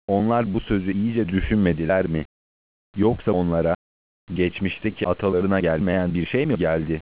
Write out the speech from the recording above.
Onlar bu sözü iyice düşünmediler mi? Yoksa onlara, geçmişteki atalarına gelmeyen bir şey mi geldi?